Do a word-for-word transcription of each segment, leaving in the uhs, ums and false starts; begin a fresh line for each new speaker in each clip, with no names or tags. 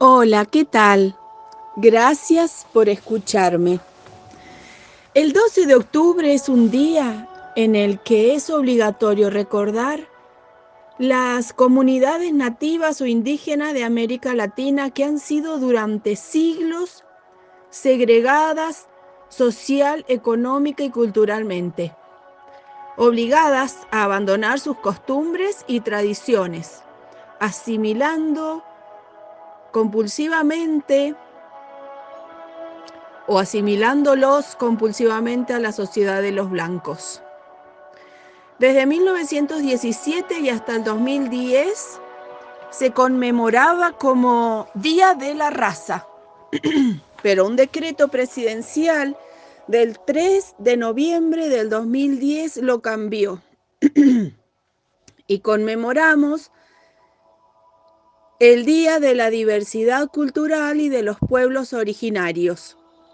Hola, ¿qué tal? Gracias por escucharme. El doce de octubre es un día en el que es obligatorio recordar las comunidades nativas o indígenas de América Latina que han sido durante siglos segregadas social, económica y culturalmente, obligadas a abandonar sus costumbres y tradiciones, asimilando compulsivamente o asimilándolos compulsivamente a la sociedad de los blancos. Desde mil novecientos diecisiete y hasta el dos mil diez se conmemoraba como Día de la Raza, pero un decreto presidencial del tres de noviembre del dos mil diez lo cambió y conmemoramos el Día de la Diversidad Cultural y de los Pueblos Originarios.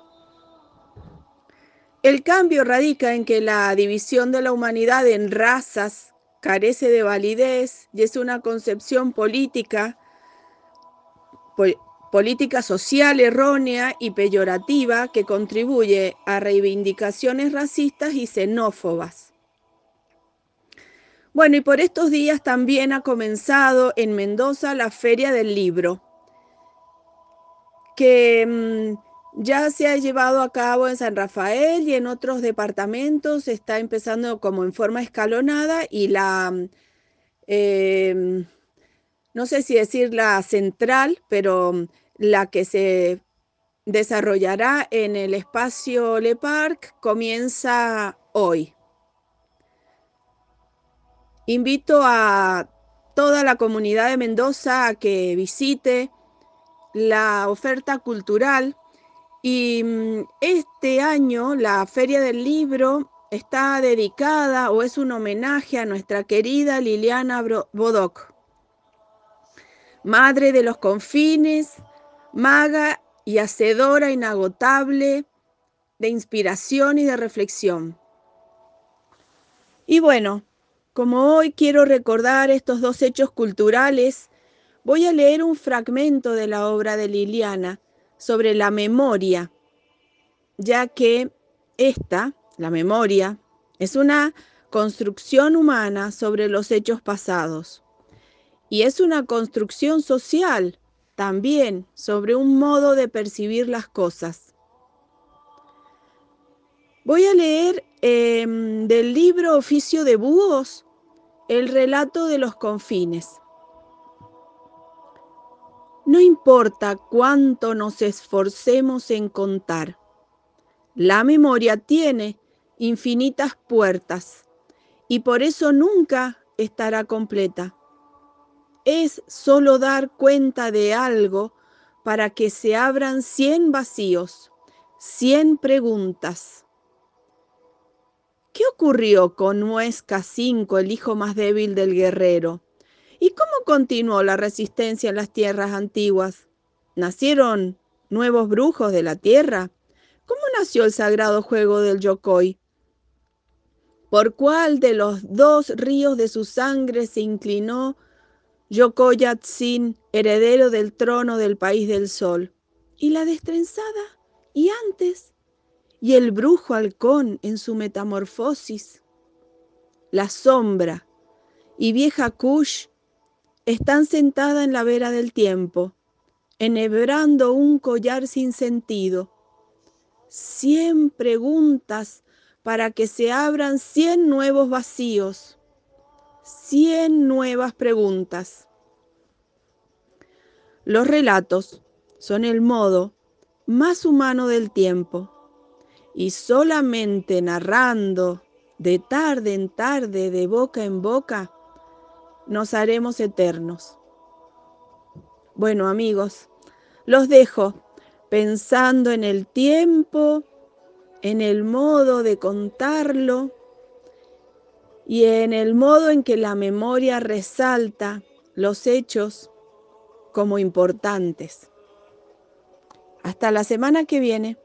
El cambio radica en que la división de la humanidad en razas carece de validez y es una concepción política, po política social errónea y peyorativa que contribuye a reivindicaciones racistas y xenófobas. Bueno, y por estos días también ha comenzado en Mendoza la Feria del Libro, que mmm, ya se ha llevado a cabo en San Rafael y en otros departamentos, está empezando como en forma escalonada y la, eh, no sé si decir la central, pero la que se desarrollará en el espacio Le Parc comienza hoy. Invito a toda la comunidad de Mendoza a que visite la oferta cultural. Y mm, este año la Feria del Libro está dedicada o es un homenaje a nuestra querida Liliana Bodoc, madre de los confines, maga y hacedora inagotable de inspiración y de reflexión. Y bueno, como hoy quiero recordar estos dos hechos culturales, voy a leer un fragmento de la obra de Liliana sobre la memoria, ya que esta, la memoria, es una construcción humana sobre los hechos pasados y es una construcción social también sobre un modo de percibir las cosas. Voy a leer eh, del libro Oficio de Búhos, el relato de los confines. No importa cuánto nos esforcemos en contar, la memoria tiene infinitas puertas y por eso nunca estará completa. Es solo dar cuenta de algo para que se abran cien vacíos, cien preguntas. ¿Qué ocurrió con Muesca cinco, el hijo más débil del guerrero? ¿Y cómo continuó la resistencia en las tierras antiguas? ¿Nacieron nuevos brujos de la tierra? ¿Cómo nació el sagrado juego del Yokoi? ¿Por cuál de los dos ríos de su sangre se inclinó Yokoyatsin, heredero del trono del país del sol? ¿Y la destrenzada? ¿Y antes? ¿Y el brujo halcón en su metamorfosis? La sombra y vieja Kush están sentadas en la vera del tiempo, enhebrando un collar sin sentido. Cien preguntas para que se abran cien nuevos vacíos, cien nuevas preguntas. Los relatos son el modo más humano del tiempo y solamente narrando de tarde en tarde, de boca en boca, nos haremos eternos. Bueno, amigos, los dejo pensando en el tiempo, en el modo de contarlo y en el modo en que la memoria resalta los hechos como importantes. Hasta la semana que viene.